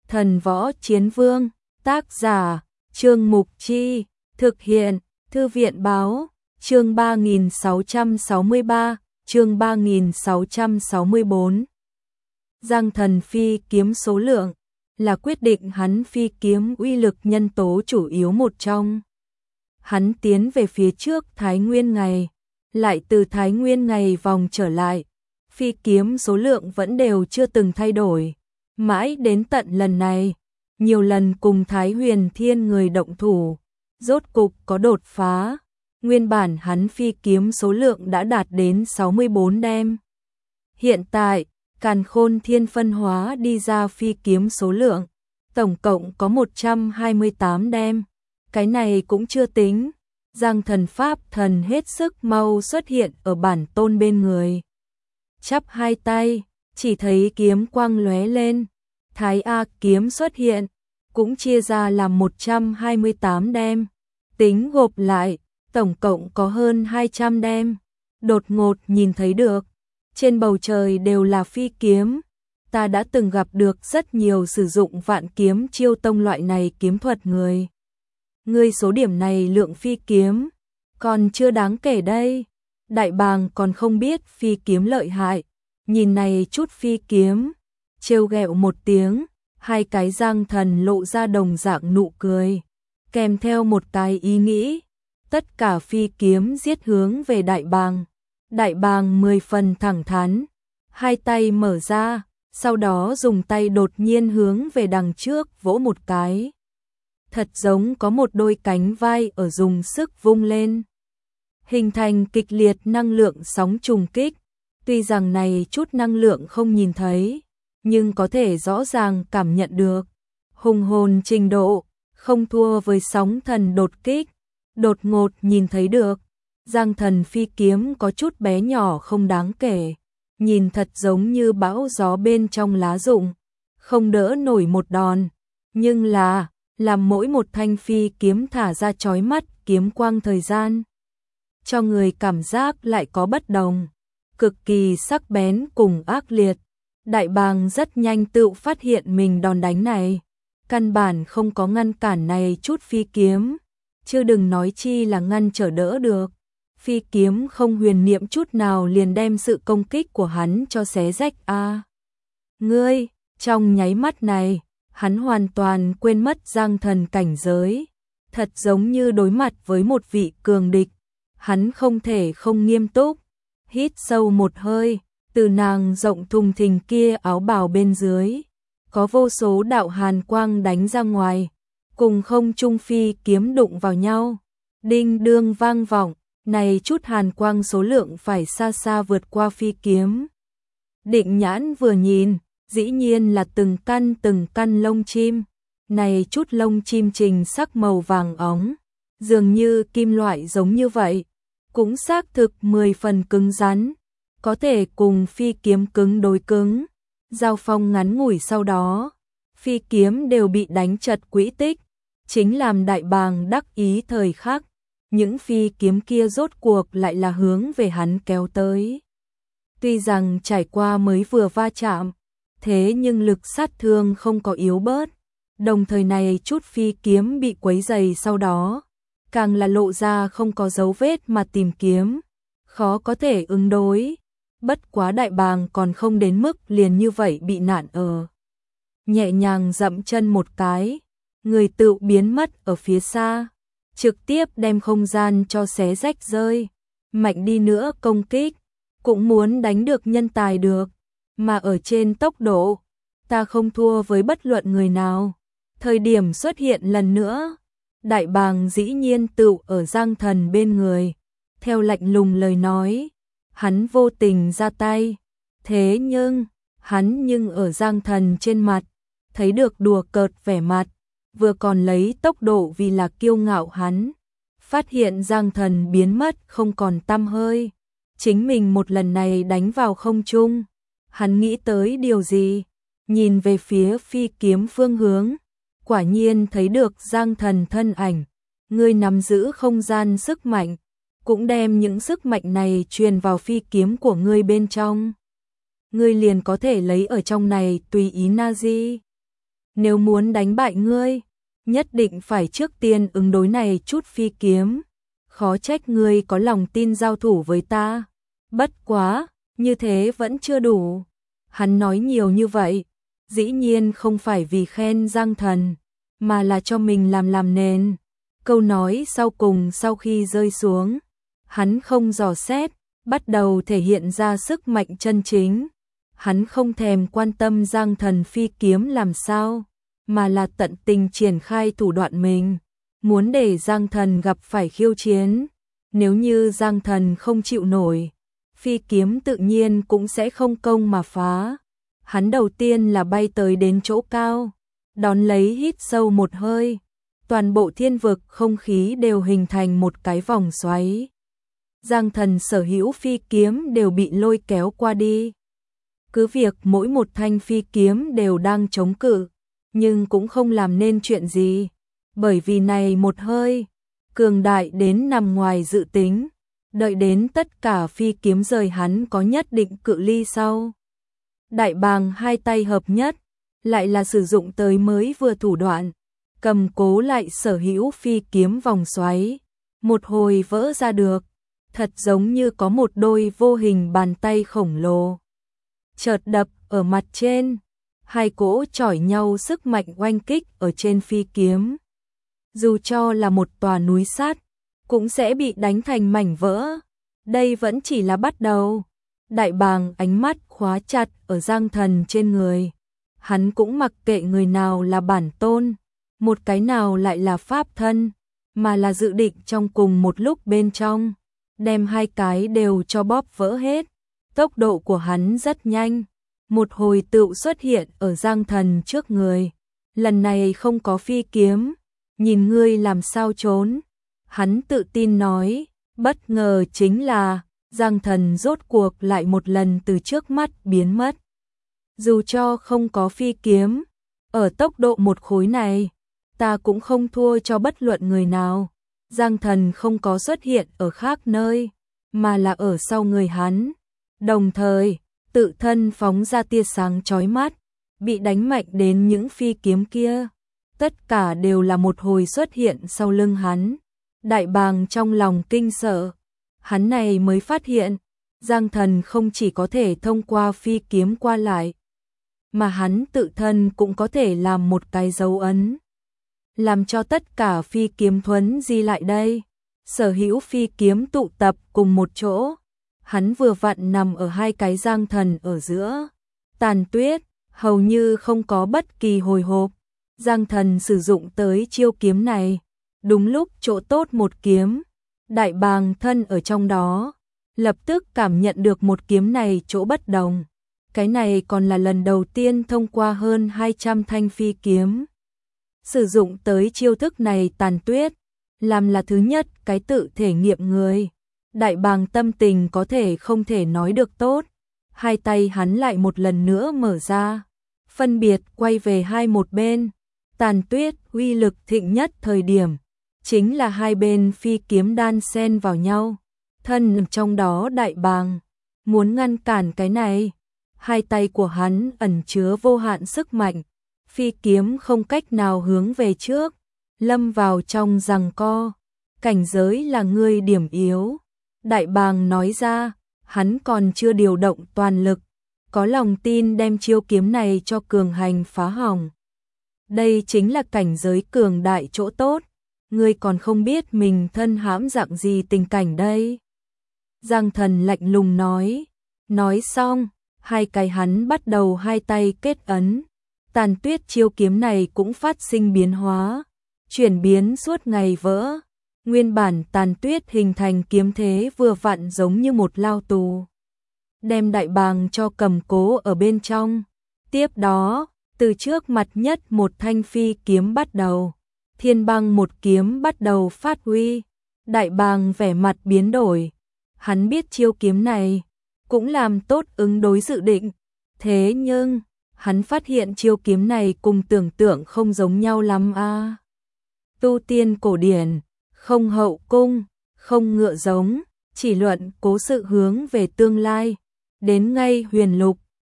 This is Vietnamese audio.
Thần Võ Chiến Vương, tác giả, Trương Mục Chi, thực hiện, Thư viện Báo, chương 3663, chương 3664. Giang Thần phi kiếm số lượng, là quyết định hắn phi kiếm uy lực nhân tố chủ yếu một trong. Hắn tiến về phía trước Thái Nguyên Ngày, lại từ Thái Nguyên Ngày vòng trở lại, phi kiếm số lượng vẫn đều chưa từng thay đổi. Mãi đến tận lần này, nhiều lần cùng Thái Huyền Thiên người động thủ, rốt cục có đột phá. Nguyên bản hắn phi kiếm số lượng đã đạt đến 64 đem. Hiện tại, Càn Khôn Thiên phân hóa đi ra phi kiếm số lượng, tổng cộng có 128 đem. Cái này cũng chưa tính, Giang Thần pháp thần hết sức mau xuất hiện ở bản tôn bên người. Chắp hai tay, chỉ thấy kiếm quang lóe lên, Thái A kiếm xuất hiện, cũng chia ra làm 128 đem. Tính gộp lại, tổng cộng có hơn 200 đem. Đột ngột nhìn thấy được, trên bầu trời đều là phi kiếm. Ta đã từng gặp được rất nhiều sử dụng vạn kiếm chiêu tông loại này kiếm thuật người. Ngươi số điểm này lượng phi kiếm, còn chưa đáng kể đây. Đại bàng còn không biết phi kiếm lợi hại, nhìn này chút phi kiếm, trêu ghẹo một tiếng, hai cái Giang Thần lộ ra đồng dạng nụ cười, kèm theo một cái ý nghĩ, tất cả phi kiếm giết hướng về đại bàng. Đại bàng 10 phần thẳng thắn, hai tay mở ra, sau đó dùng tay đột nhiên hướng về đằng trước vỗ một cái. Thật giống có một đôi cánh vai ở dùng sức vung lên, hình thành kịch liệt năng lượng sóng trùng kích. Tuy rằng này chút năng lượng không nhìn thấy, nhưng có thể rõ ràng cảm nhận được. Hùng hồn trình độ, không thua với sóng thần đột kích. Đột ngột nhìn thấy được, Giang Thần phi kiếm có chút bé nhỏ không đáng kể, nhìn thật giống như bão gió bên trong lá rụng, không đỡ nổi một đòn. Nhưng làm mỗi một thanh phi kiếm thả ra chói mắt kiếm quang thời gian, cho người cảm giác lại có bất đồng, cực kỳ sắc bén cùng ác liệt. Đại bàng rất nhanh tự phát hiện mình đòn đánh này, căn bản không có ngăn cản này chút phi kiếm, chưa đừng nói chi là ngăn trở đỡ được. Phi kiếm không huyền niệm chút nào liền đem sự công kích của hắn cho xé rách a. Ngươi, trong nháy mắt này, hắn hoàn toàn quên mất Giang Thần cảnh giới, thật giống như đối mặt với một vị cường địch, hắn không thể không nghiêm túc. Hít sâu một hơi, từ nàng rộng thùng thình kia áo bào bên dưới, có vô số đạo hàn quang đánh ra ngoài, cùng không trung phi kiếm đụng vào nhau, đinh đương vang vọng. Này chút hàn quang số lượng phải xa xa vượt qua phi kiếm. Định nhãn vừa nhìn, dĩ nhiên là từng căn lông chim. Này chút lông chim trình sắc màu vàng óng, dường như kim loại giống như vậy, cũng xác thực 10 phần cứng rắn, có thể cùng phi kiếm cứng đối cứng. Giao phong ngắn ngủi sau đó, phi kiếm đều bị đánh trật quỹ tích, chính làm đại bàng đắc ý thời khắc. Những phi kiếm kia rốt cuộc lại là hướng về hắn kéo tới. Tuy rằng trải qua mới vừa va chạm, thế nhưng lực sát thương không có yếu bớt. Đồng thời này chút phi kiếm bị quấy dày sau đó, càng là lộ ra không có dấu vết mà tìm kiếm, khó có thể ứng đối. Bất quá đại bàng còn không đến mức liền như vậy bị nạn ở. Nhẹ nhàng dậm chân một cái, người tự biến mất ở phía xa, trực tiếp đem không gian cho xé rách rơi. Mạnh đi nữa công kích, cũng muốn đánh được nhân tài được, mà ở trên tốc độ, ta không thua với bất luận người nào. Thời điểm xuất hiện lần nữa, đại bàng dĩ nhiên tự ở Giang Thần bên người, theo lạnh lùng lời nói, hắn vô tình ra tay, thế nhưng, hắn ở Giang Thần trên mặt, thấy được đùa cợt vẻ mặt, vừa còn lấy tốc độ vì là kiêu ngạo hắn, phát hiện Giang Thần biến mất không còn tăm hơi, chính mình một lần này đánh vào không trung, hắn nghĩ tới điều gì, nhìn về phía phi kiếm phương hướng, quả nhiên thấy được Giang Thần thân ảnh, ngươi nắm giữ không gian sức mạnh, cũng đem những sức mạnh này truyền vào phi kiếm của ngươi bên trong. Ngươi liền có thể lấy ở trong này tùy ý na di. nếu muốn đánh bại ngươi, nhất định phải trước tiên ứng đối này chút phi kiếm. Khó trách ngươi có lòng tin giao thủ với ta. Bất quá, như thế vẫn chưa đủ. Hắn nói nhiều như vậy, dĩ nhiên không phải vì khen Giang Thần, mà là cho mình làm nền. Câu nói sau cùng sau khi rơi xuống, hắn không dò xét, bắt đầu thể hiện ra sức mạnh chân chính. Hắn không thèm quan tâm Giang Thần phi kiếm làm sao, mà là tận tình triển khai thủ đoạn mình, muốn để Giang Thần gặp phải khiêu chiến. Nếu như Giang Thần không chịu nổi, phi kiếm tự nhiên cũng sẽ không công mà phá. Hắn đầu tiên là bay tới đến chỗ cao, đón lấy hít sâu một hơi, toàn bộ thiên vực không khí đều hình thành một cái vòng xoáy. Giang Thần sở hữu phi kiếm đều bị lôi kéo qua đi. Cứ việc mỗi một thanh phi kiếm đều đang chống cự, nhưng cũng không làm nên chuyện gì, bởi vì này một hơi, cường đại đến nằm ngoài dự tính, đợi đến tất cả phi kiếm rời hắn có nhất định cự ly sau. Đại bàng hai tay hợp nhất, lại là sử dụng tới mới vừa thủ đoạn, cầm cố lại sở hữu phi kiếm vòng xoáy, một hồi vỡ ra được, thật giống như có một đôi vô hình bàn tay khổng lồ. Chợt đập ở mặt trên, hai cỗ chỏi nhau sức mạnh oanh kích ở trên phi kiếm. Dù cho là một tòa núi sắt, cũng sẽ bị đánh thành mảnh vỡ. Đây vẫn chỉ là bắt đầu. Đại bàng ánh mắt khóa chặt ở Giang Thần trên người. Hắn cũng mặc kệ người nào là bản tôn, một cái nào lại là pháp thân, mà là dự định trong cùng một lúc bên trong, đem hai cái đều cho bóp vỡ hết. Tốc độ của hắn rất nhanh, một hồi tựu xuất hiện ở Giang Thần trước người. Lần này không có phi kiếm, nhìn ngươi làm sao trốn. Hắn tự tin nói, bất ngờ chính là Giang Thần rốt cuộc lại một lần từ trước mắt biến mất. Dù cho không có phi kiếm, ở tốc độ một khối này, ta cũng không thua cho bất luận người nào. Giang Thần không có xuất hiện ở khác nơi, mà là ở sau người hắn. Đồng thời, tự thân phóng ra tia sáng chói mắt, bị đánh mạnh đến những phi kiếm kia. Tất cả đều là một hồi xuất hiện sau lưng hắn. Đại bàng trong lòng kinh sợ. Hắn này mới phát hiện, Giang Thần không chỉ có thể thông qua phi kiếm qua lại, mà hắn tự thân cũng có thể làm một cái dấu ấn, làm cho tất cả phi kiếm thuấn di lại đây. Sở hữu phi kiếm tụ tập cùng một chỗ. Hắn vừa vặn nằm ở hai cái Giang Thần ở giữa. Tàn Tuyết, hầu như không có bất kỳ hồi hộp. Giang Thần sử dụng tới chiêu kiếm này, đúng lúc chỗ tốt một kiếm. Đại bàng thân ở trong đó, lập tức cảm nhận được một kiếm này chỗ bất đồng. Cái này còn là lần đầu tiên thông qua hơn 200 thanh phi kiếm sử dụng tới chiêu thức này. Tàn Tuyết làm là thứ nhất cái tự thể nghiệm người. Đại bàng tâm tình có thể không thể nói được tốt. Hai tay hắn lại một lần nữa mở ra, phân biệt quay về hai một bên. Tàn Tuyết uy lực thịnh nhất thời điểm, chính là hai bên phi kiếm đan xen vào nhau. Thân trong đó đại bàng muốn ngăn cản cái này, hai tay của hắn ẩn chứa vô hạn sức mạnh, phi kiếm không cách nào hướng về trước, lâm vào trong giằng co. Cảnh giới là ngươi điểm yếu. Đại bàng nói ra, hắn còn chưa điều động toàn lực, có lòng tin đem chiêu kiếm này cho cường hành phá hỏng. Đây chính là cảnh giới cường đại chỗ tốt, ngươi còn không biết mình thân hãm dạng gì tình cảnh đây. Giang Thần lạnh lùng nói xong, hai cái hắn bắt đầu hai tay kết ấn. Tàn Tuyết chiêu kiếm này cũng phát sinh biến hóa, chuyển biến suốt ngày vỡ. Nguyên bản Tàn Tuyết hình thành kiếm thế vừa vặn giống như một lao tù, đem đại bàng cho cầm cố ở bên trong. Tiếp đó, từ trước mặt nhất một thanh phi kiếm bắt đầu, Thiên Băng một kiếm bắt đầu phát huy. Đại bàng vẻ mặt biến đổi, hắn biết chiêu kiếm này cũng làm tốt ứng đối dự định. Thế nhưng, hắn phát hiện chiêu kiếm này cùng tưởng tượng không giống nhau lắm a. Tu tiên cổ điển, không hậu cung, không ngựa giống, chỉ luận cố sự hướng về tương lai. Đến ngay huyền lục,